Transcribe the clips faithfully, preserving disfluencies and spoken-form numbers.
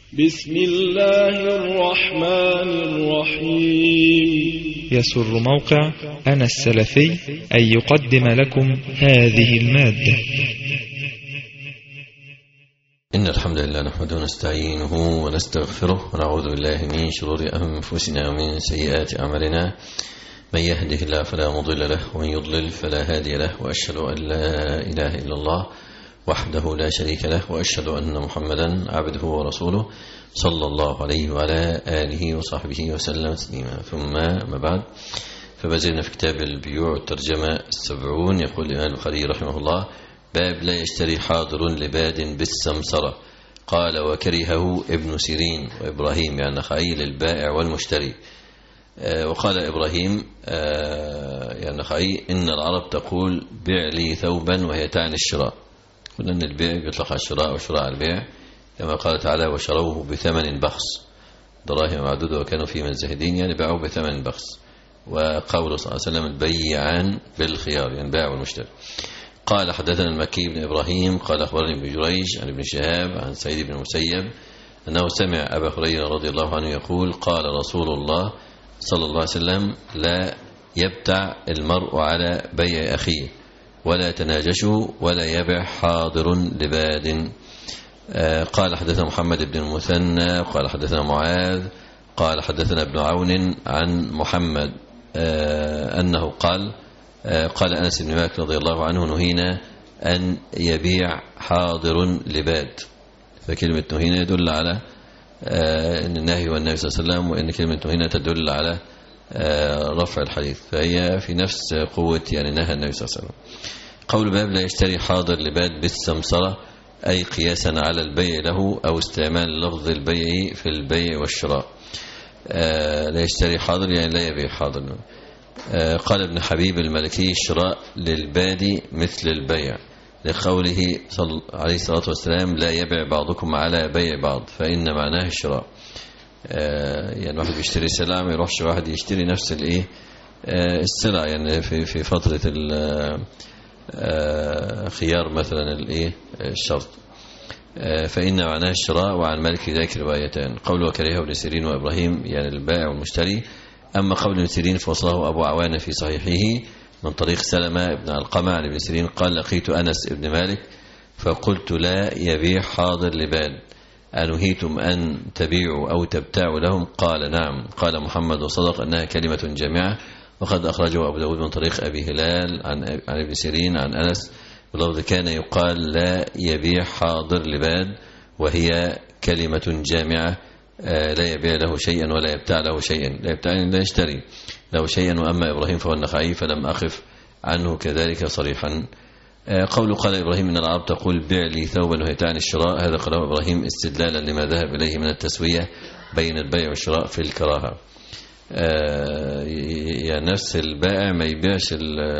بسم الله الرحمن الرحيم. يسر موقع أنا السلفي أن يقدم لكم هذه المادة. إن الحمد لله نحمده ونستعينه ونستغفره ونعوذ بالله من شرور أنفسنا ومن سيئات أعمالنا. من يهده الله فلا مضل له ومن يضلل فلا هادي له، وأشهد أن لا إله إلا الله وحده لا شريك له، وأشهد أن محمدا عبده ورسوله صلى الله عليه وعلى آله وصحبه وسلم تسليما. ثم ما بعد، فبزلنا في كتاب البيوع الترجمة السبعون. يقول الإمام البخاري رحمه الله: باب لا يشتري حاضر لباد بالسمسرة. قال: وكرهه ابن سيرين وإبراهيم، يعني نخعي للبائع والمشتري. وقال إبراهيم يعني نخعي: إن العرب تقول بيع لي ثوبا، وهي تعني الشراء. قلنا أن البيع يطلق على الشراء وشراء على البيع، كما قال تعالى: وشروه بثمن بخس، دراهم معدودة وكانوا في من الزاهدين، يعني باعوا بثمن بخس. وقوله صلى الله عليه وسلم: البيعان بالخيار، يعني البائع والمشتري. قال: حدثنا المكي بن إبراهيم قال: أخبرني ابن جريج عن ابن شهاب عن سعيد بن المسيب أنه سمع أبا هريرة رضي الله عنه يقول: قال رسول الله صلى الله عليه وسلم: لا يبتع المرء على بيع أخيه، ولا تناجشوا، ولا يبع حاضر لباد. قال: حدثنا محمد بن المثنى قال: حدثنا معاذ قال: حدثنا ابن عون عن محمد أنه قال: قال أنس بن مالك رضي الله عنه: نهينا أن يبيع حاضر لباد. فكلمة نهينا يدل على أن النهي والنبي صلى الله عليه وسلم، وأن كلمة نهينا تدل على رفع الحديث، فهي في نفس قوة يعني نهى النبي صلى الله عليه وسلم. قول باب لا يشتري حاضر لباد بالسمسرة، أي قياسا على البيع له أو استعمال لفظ البيع في البيع والشراء. لا يشتري حاضر يعني لا يبيع حاضر. قال ابن حبيب المالكي: الشراء للبادي مثل البيع، لقوله صلى عليه الصلاة والسلام: لا يبيع بعضكم على بيع بعض، فإن معناه الشراء. يعني واحد بيشتري سلعة، ما يروحش واحد يشتري نفس الايه السلعة، يعني في في فترة خيار مثلا الايه الشرط، فإن معناه الشراء. وعن مالك ذاك روايتان. قول وكرهه ابن سيرين وإبراهيم يعني البائع والمشتري. أما قول ابن سيرين فوصله أبو عوانة في صحيحه من طريق سلمة بن علقمة عن ابن سيرين قال: لقيت أنس بن مالك فقلت: لا يبيع حاضر لباد، أنهيتم أن تبيعوا أو تبتاعوا لهم؟ قال: نعم. قال محمد: وصدق أنها كلمة جامعة. وقد أخرجه أبو داود من طريق أبي هلال عن عن ابن سيرين عن أنس بلفظ: كان يقال لا يبيع حاضر لباد، وهي كلمة جامعة، لا يبيع له شيئا ولا يبتاع له شيئا. لا يبتاع لا يشتري له شيئا. وأما إبراهيم فهو النخعي، فلم أقف عنه كذلك صريحا. قول قال إبراهيم: إن العرب تقول بيع لي ثوبا، وهي تعني الشراء. هذا قاله إبراهيم استدلالا لما ذهب إليه من التسوية بين البيع والشراء في الكراهة. يعني نفس البائع ما يبيعش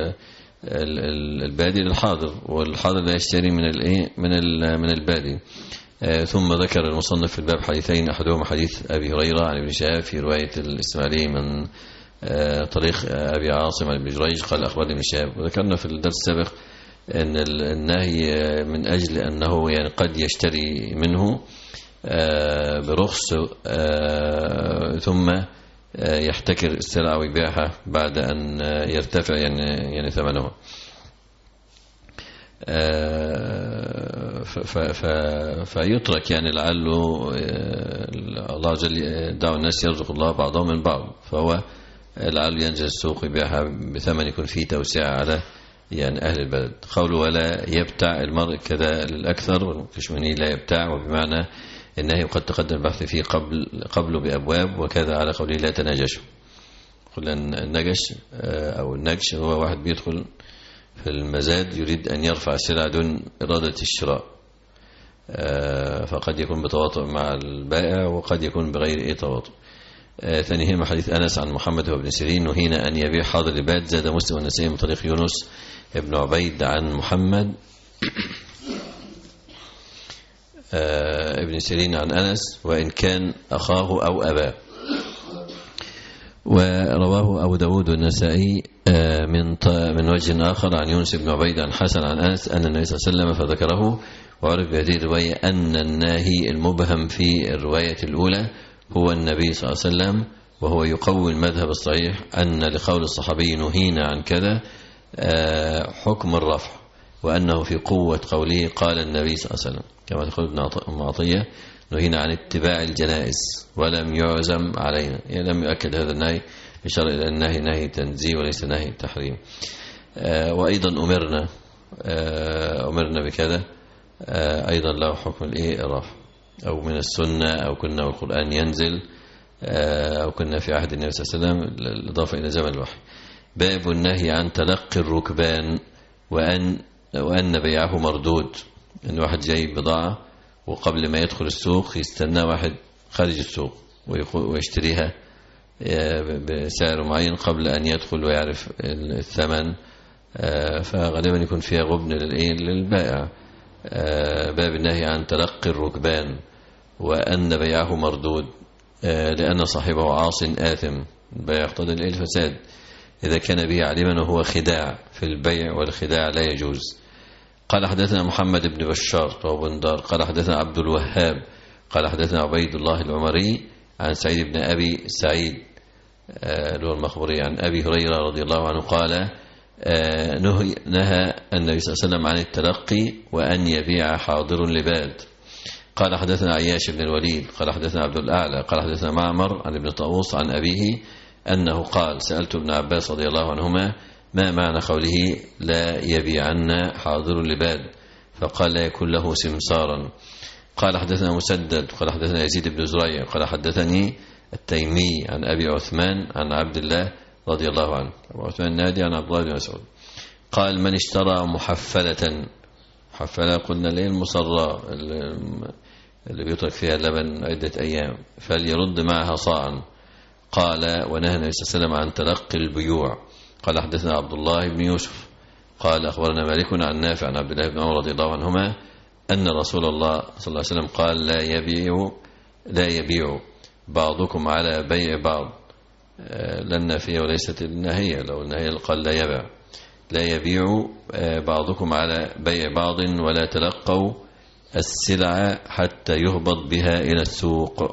البادي للحاضر، والحاضر لا يشتري من الايه من من البادي. ثم ذكر المصنف في الباب حديثين، احدهما حديث ابي هريره عن ابن شهاب في روايه الاسماعيلي من طريق ابي عاصم عن ابن جريج قال: اخبرني ابن شهاب. وذكرنا في الدرس السابق ان النهي من اجل انه يعني قد يشتري منه برخص ثم يحتكر السلعة ويبيعها بعد أن يرتفع يعني يعني ثمنها. فيترك يعني لعله الله جل دعوا الناس يرزق الله بعضهم من بعض، فهو لعله ينزل السوق يبيعها بثمن يكون فيه توسعة على يعني أهل البلد. قوله ولا يبتع المرء كذا للأكثر، والكشميني لا يبتع، وبمعنى النهي قد تقدم البحث فيه قبل قبله بأبواب، وكذا على قوله لا تناجشوا. قلنا النجش أو النجش هو واحد بيدخل في المزاد يريد أن يرفع السلع دون إرادة الشراء، فقد يكون بتواطؤ مع البائع وقد يكون بغير أي تواطؤ. ثانيهما حديث أنس عن محمد وابن سيرين: نهينا أن يبيع حاضر لباد. زاد مسلم والنسائي من طريق يونس ابن عبيد عن محمد ابن سيرين عن أنس، وإن كان أخاه أو أباه. ورواه أبو داود والنسائي من من وجه آخر عن يونس بن عبيد عن حسن عن أنس أن النبي صلى الله عليه وسلم فذكره وعرف بهذه الرواية أن الناهي المبهم في الرواية الأولى هو النبي صلى الله عليه وسلم، وهو يقوي المذهب الصحيح أن لقول الصحابي نهينا عن كذا حكم الرفع، وأنه في قوة قوله قال النبي صلى الله عليه وسلم، كما تقول ابن عطية نهينا عن اتباع الجنائز ولم يعزم علينا، يعني لم يؤكد هذا النهي بشرع إلى النهي نهي تنزيه وليس نهي تحريم. وأيضا أمرنا أمرنا بكذا أيضا له حكم الإيه الرفع، أو من السنة، أو كنا والقرآن ينزل، أو كنا في عهد النبي صلى الله عليه وسلم، الإضافة إلى زمن الوحي. باب النهي عن تلقي الركبان وأن وأن بيعه مردود، أن واحد جاي بضاعة وقبل ما يدخل السوق يستنى واحد خارج السوق ويشتريها بسعر معين قبل أن يدخل ويعرف الثمن، فغالبا يكون فيها غبن للبائع. باب النهي عن تلقي الركبان وأن بيعه مردود، لأن صاحبه عاص آثم، البيع يقتضي الفساد إذا كان به عالما وهو خداع في البيع، والخداع لا يجوز. قال حدثنا محمد بن بشار وبندار قال حدثنا عبد الوهاب قال حدثنا عبيد الله العمري عن سعيد بن أبي سعيد له المخبري عن أبي هريرة رضي الله عنه قال نهى النبي صلى الله عليه وسلم عن التلقي وأن يبيع حاضر لباد. قال حدثنا عياش بن الوليد قال حدثنا عبد الأعلى قال حدثنا معمر عن ابن طاووس عن أبيه أنه قال سألت ابن عباس رضي الله عنهما ما معنى قوله لا يبيعن حاضر لباد، فقال لا يكون له سمسارا. قال حدثنا مسدد قال حدثنا يزيد بن زريع قال حدثني التيمي عن أبي عثمان عن عبد الله رضي الله عنه، أبو عثمان النادي عن عبد الله بن مسعود قال من اشترى محفلة، محفلة قلنا ليه المصرى اللي بيترك فيها اللبن عدة أيام، فليرد معها صاعا. قال ونهى النبي صلى الله عليه وسلم عن تلقي البيوع. قال حدثنا عبد الله بن يوسف قال أخبرنا مالك عن نافع عن عبد الله بن عمر رضي الله عنهما أن رسول الله صلى الله عليه وسلم قال لا يبيع لا يبيع بعضكم على بيع بعض، لأن فيها وليست النهية، لو النهية قال لا يبيع لا يبيع بعضكم على بيع بعض ولا تلقوا السلع حتى يهبط بها إلى السوق.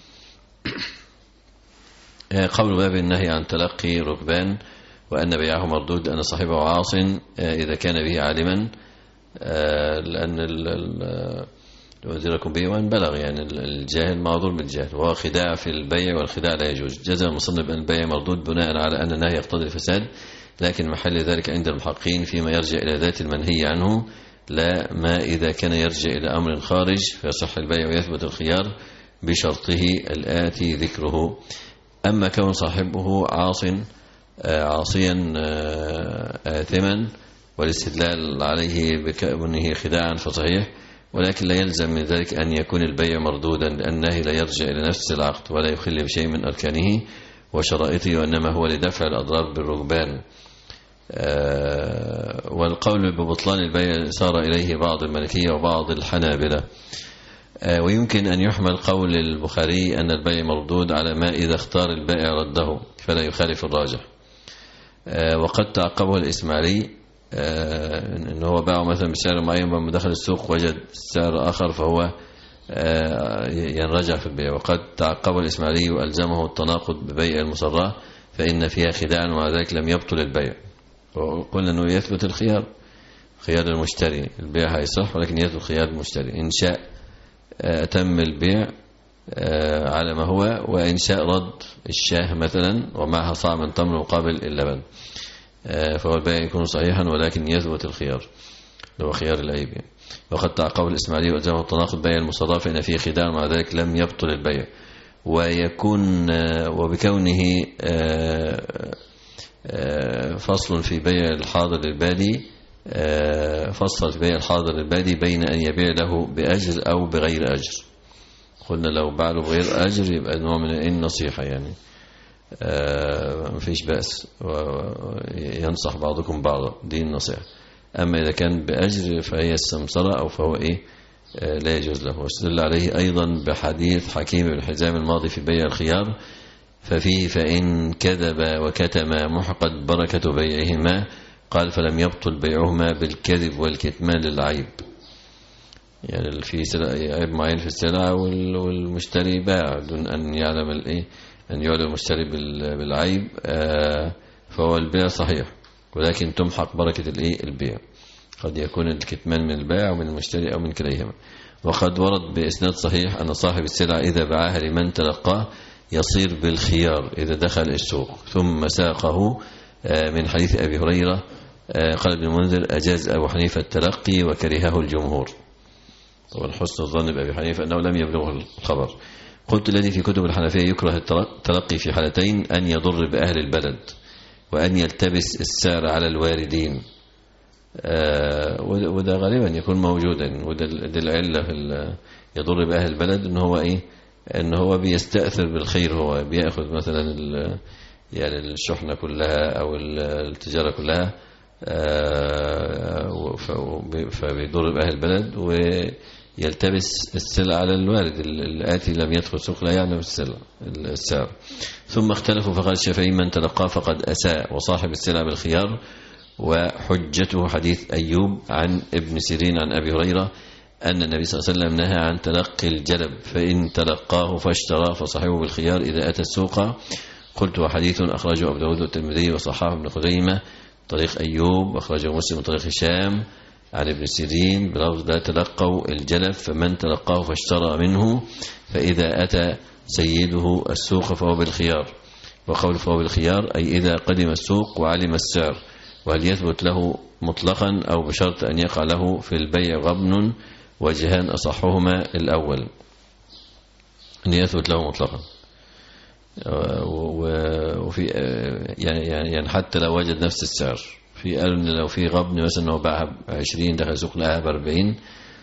قول باب النهي عن تلقي ركبان وأن بيعه مردود أن صاحبه عاص إذا كان به عالما، لأن وزيركم به وأن بلغ، يعني الجاهل معذور بالجهل، وهو خداع في البيع والخداع لا يجوز. جزم المصنف أن البيع مردود بناء على أن النهي يقتضي الفساد، لكن محل ذلك عند المحققين فيما يرجع إلى ذات المنهي عنه، لا ما إذا كان يرجع إلى أمر خارج فيصح البيع ويثبت الخيار بشرطه الآتي ذكره. أما كون صاحبه عاص عاصيا آثما والاستدلال عليه بكونه خداعا فصحيح، ولكن لا يلزم من ذلك أن يكون البيع مردودا، لأنه لا يرجع إلى نفس العقد ولا يخل بشيء من أركانه وشرائطه، وإنما هو لدفع الأضرار بالركبان. والقول ببطلان البيع صار إليه بعض المالكية وبعض الحنابلة. ويمكن أن يحمل قول البخاري أن البيع مردود على ما إذا اختار البائع رده فلا يخالف الراجح. وقد تعقبه الإسماعيلي إن هو باعه مثلا بسعر معين، لما دخل السوق وجد سعر آخر فهو ينرجع في البيع. وقد تعقبه الإسماعيلي وألزمه التناقض ببيع المصراه فإن فيها خداعا ومع ذلك لم يبطل البيع. وقلنا أنه يثبت الخيار، خيار المشتري، البيع هيصح ولكن يثبت خيار المشتري، إن شاء أتم البيع على ما هو، وإن شاء رد الشاه مثلا ومعها صاع من تمر مقابل اللبن، فهو البيع يكون صحيحا ولكن يثبت الخيار لو خيار العيب. وقد تعقب الإسماعيلي وألزمه التناقض بيع المصرف فإن فيه خداع مع ذلك لم يبطل البيع. ويكون وبكونه فصل في بيع الحاضر للبادي، فصل في بيع الحاضر للبادي بين أن يبيع له بأجر أو بغير أجر. قلنا لو باع له بغير أجر يبقى نوع من النصيحة، يعني مفيش بأس وينصح بعضكم بعضا، دي النصيحة. أما إذا كان بأجر فهي السمسرة أو فهو إيه لا يجوز له. واستدل عليه أيضا بحديث حكيم بن حزام الماضي في بيع الخيار، ففيه فإن كذب وكتم محقت بركة بيعهما، قال فلم يبطل بيعهما بالكذب والكتمان للعيب. يعني في عيب معين في السلعة والمشتري باع دون أن يعلم الإيه، أن يعلم المشتري بالعيب، فهو البيع صحيح، ولكن تمحق بركة الإيه البيع. قد يكون الكتمان من البائع ومن المشتري أو من كليهما. وقد ورد بإسناد صحيح أن صاحب السلعة إذا باعها لمن تلقاه يصير بالخيار إذا دخل السوق. ثم ساقه من حديث أبي هريرة قال ابن المنذر أجاز أبو حنيفة التلقي وكرهه الجمهور. طبعا حسن الظن بأبي حنيفة أنه لم يبلغه الخبر. قلت الذي في كتب الحنفية يكره التلقي في حالتين: أن يضر بأهل البلد، وأن يلتبس السعر على الواردين. آه وده غالبا يكون موجودا، وده العلة في يضر بأهل البلد إن هو إيه، إن هو بيستأثر بالخير، هو بيأخذ مثلا يعني الشحنة كلها أو التجارة كلها، آه فبيضر بأهل البلد ويلتبس السلع على الوارد الآتي لم يدخل سوق لا يعلم السلع السعر. ثم اختلفوا فقال الشافعي من تلقاه فقد أساء، وصاحب السلع بالخيار. وحجته حديث أيوب عن ابن سيرين عن أبي هريرة أن النبي صلى الله عليه وسلم نهى عن تلقي الجلب، فإن تلقاه فاشترى فصاحبه بالخيار إذا أتى السوق. قلت وحديث أخرجه أبو داود والترمذي وصححه ابن خزيمة طريق أيوب، أخرجه مسلم طريق هشام عن ابن سيرين بلفظ لا تلقوا الجلب فمن تلقاه فاشترى منه فإذا أتى سيده السوق فهو بالخيار. وقول فهو بالخيار أي إذا قدم السوق وعلم السعر. وهل يثبت له مطلقا أو بشرط أن يقع له في البيع غبن؟ وجهان أصحهما الأول أن يثبت له مطلقا، وفي يعني يعني حتى لو وجد نفس السعر. في قالوا إن لو في غبن مثلا أنه باعها بعشرين دخل سوق لها بأربعين،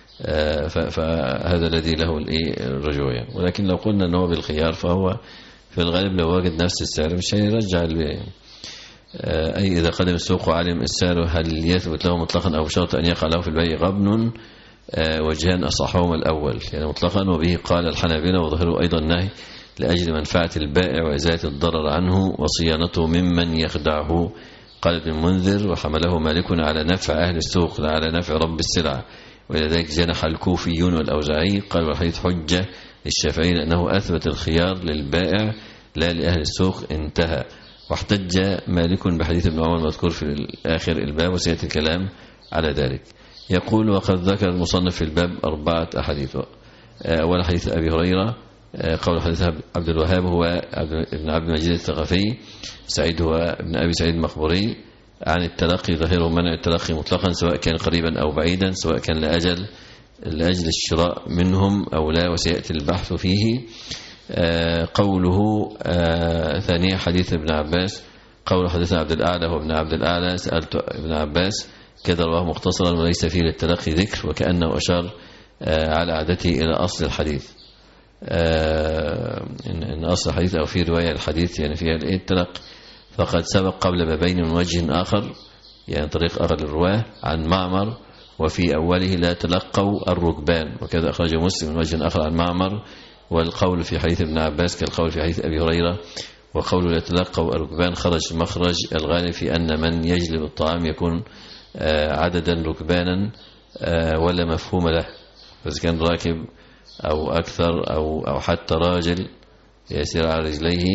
فهذا الذي له الرجوع. ولكن لو قلنا أنه بالخيار فهو في الغالب لو وجد نفس السعر مش هيرجع البيع. أي إذا قدم السوق وعلم السعر هل يثبت له مطلقا أو بشرط أن يقع له في البيع غبن؟ وجهان أصحهما الأول يعني مطلقا، وبه قال الحنابلة وظهروا أيضا النهي لأجل منفعة البائع وإزالة الضرر عنه وصيانته ممن يخدعه. قال ابن المنذر وحمله مالك على نفع أهل السوق لا على نفع رب السلع، وإلى ذلك جنح الكوفيون والأوزاعي. قال والحديث حجة للشافعي لأنه أثبت الخيار للبائع لا لأهل السوق. انتهى. واحتج مالك بحديث ابن عمر المذكور في آخر الباب وسيأتي الكلام على ذلك. يقول وقد ذكر المصنف في الباب أربعة أحاديث. أول حديث أبي هريرة قول حديث عبد الوهاب هو ابن عبد المجيد الثقفي، سعيد هو ابن أبي سعيد المخبري عن التلقي ظاهره منع التلقي مطلقا سواء كان قريبا أو بعيدا، سواء كان لأجل لأجل الشراء منهم أو لا، وسيأتي البحث فيه. قوله ثانية حديث ابن عباس قول حديث عبد الأعلى هو ابن عبد الأعلى سألت ابن عباس كذا رواه مختصرا وليس فيه للتلقي ذكر، وكأنه أشار على عادته إلى أصل الحديث، إن أصل الحديث أو في رواية الحديث يعني فيها التلقي. فقد سبق قبل بابين من وجه آخر يعني طريق آخر للرواه عن معمر وفي أوله لا تلقوا الركبان، وكذا أخرج مسلم من وجه آخر عن معمر. والقول في حديث ابن عباس كالقول في حديث أبي هريرة. وقول لا تلقوا الركبان خرج مخرج الغالب في أن من يجلب الطعام يكون عددا ركبانا ولا مفهوم له، فإذا كان راكب أو أكثر أو أو حتى راجل يسير على رجليه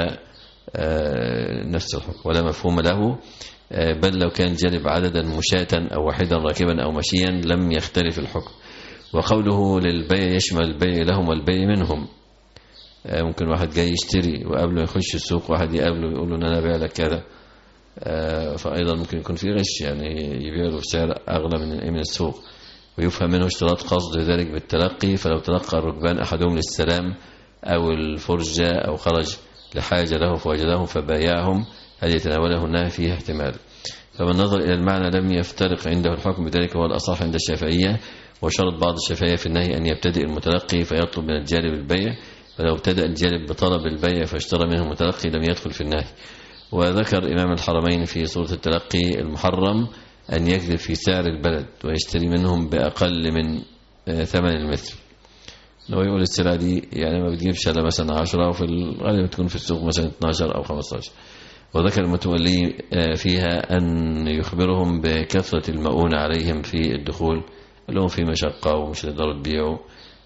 فنفس الحكم ولا مفهوم له. بل لو كان جلب عددا مشاة أو واحدا راكبا أو مشيا لم يختلف الحكم. وقوله للبيع يشمل البيع لهم والبيع منهم. ممكن واحد جاي يشتري وقبل ما يخش السوق واحد يقابله يقول له أنا أبيع لك كذا، فأيضا ممكن يكون في غش يعني يبيع له بسعر أغلى من من السوق، ويفهم منه اشتراط قصد ذلك بالتلقي. فلو تلقى الركبان أحدهم للسلام أو الفرجة أو خرج لحاجة له فوجدهم فبايعهم هل يتناوله النهي فيه احتمال. فمن نظر إلى المعنى لم يفترق عنده الحكم بذلك هو الأصح عند الشافعية. وشرط بعض الشافعية في النهي أن يبتدئ المتلقي فيطلب من الجالب البيع، فلو ابتدأ الجالب بطلب البيع فاشترى منه المتلقي لم يدخل في النهي. وذكر إمام الحرمين في سورة التلقي المحرم أن يكذب في سعر البلد ويشتري منهم بأقل من ثمن المثل. لو يقول السلعة دي يعني ما بتجيبش إلا مثلا عشرة وفي الغالب تكون في السوق مثلا اثنا عشر أو خمسة عشر. وذكر المتولي فيها أن يخبرهم بكثرة المؤونة عليهم في الدخول لهم في مشقة ومش هتقدروا تبيعوا.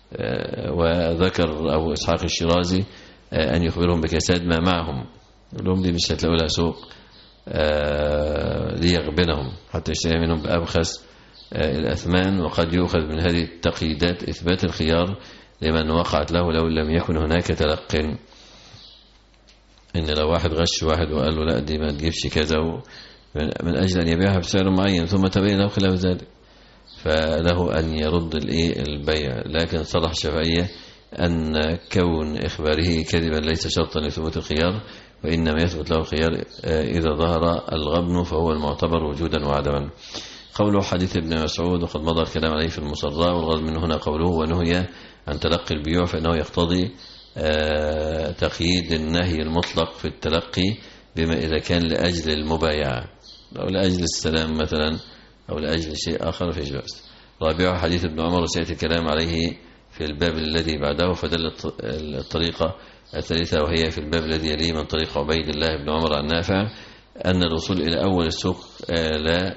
وذكر أبو إسحاق الشيرازي أن يخبرهم بكساد ما معهم، لهم دي مش هتلاقوا لها سوق ليغبنهم حتى يشتري منهم بأبخس الأثمان. وقد يؤخذ من هذه التقييدات إثبات الخيار لمن وقعت له لو لم يكن هناك تلق، إن لو واحد غش واحد وقال له لا دي ما تجيبش كذا من أجل أن يبيعها بسعر معين ثم تبين له خلاف ذلك، فله أن يرد البيع. لكن صرح الشافعية أن كون إخباره كذبا ليس شرطا لثبوت الخيار، وإنما يثبت له الخيار إذا ظهر الغبن فهو المعتبر وجودا وعدما. قوله حديث ابن مسعود وقد مضى الكلام عليه في المصرى، والغرض من هنا قوله ونهي عن تلقي البيوع، فإنه يقتضي تقييد النهي المطلق في التلقي بما إذا كان لأجل المبايعة أو لأجل السلام مثلا أو لأجل شيء آخر فيش بأس. رابعه حديث ابن عمر وسيأتي الكلام عليه في الباب الذي بعده. فدل الطريقة الثالثة وهي في الباب الذي يليه من طريق عبيد الله بن عمر عن نافع أن الوصول إلى أول السوق لا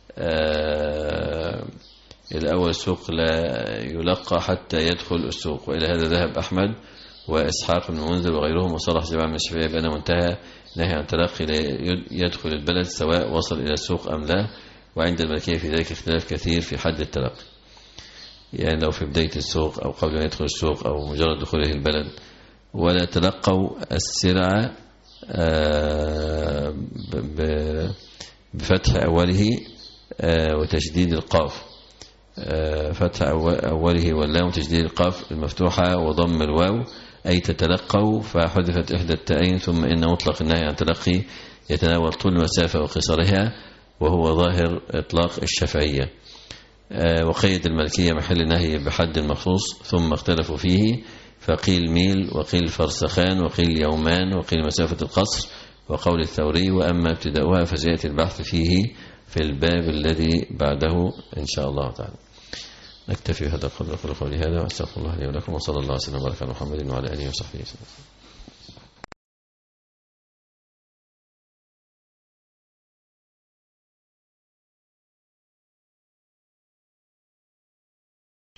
إلى أول السوق لا يلقى حتى يدخل السوق، وإلى هذا ذهب أحمد وإسحاق بن المنذر وغيرهم، وصرح جماعة من الشافعية بأنه منتهى نهي عن تلقي يدخل البلد سواء وصل إلى السوق أم لا. وعند المالكية في ذلك اختلاف كثير في حد التلقي، يعني لو في بداية السوق أو قبل ما يدخل السوق أو مجرد دخوله البلد. ولا تلقوا السلعة بفتح أوله وتشديد القاف، فتح أوله واللام وتشديد القاف المفتوحة وضم الواو، أي تتلقوا، فحذفت إحدى التائين. ثم إن مطلق النهي عن تلقي يتناول طول المسافة وقصرها، وهو ظاهر إطلاق الشافعية. وقيد المالكية محل النهي بحد مخصوص، ثم اختلفوا فيه، فقيل ميل وقيل فرسخان وقيل يومان وقيل مسافة القصر، وقول الثوري. وأما ابتداؤها فسيأتي البحث فيه في الباب الذي بعده إن شاء الله تعالى. نكتفي هذا القدر، أقول قولي هذا وأستغفر الله لي ولكم، وصلى الله وسلم وبارك على محمد وعلى آله وصحبه وسلم.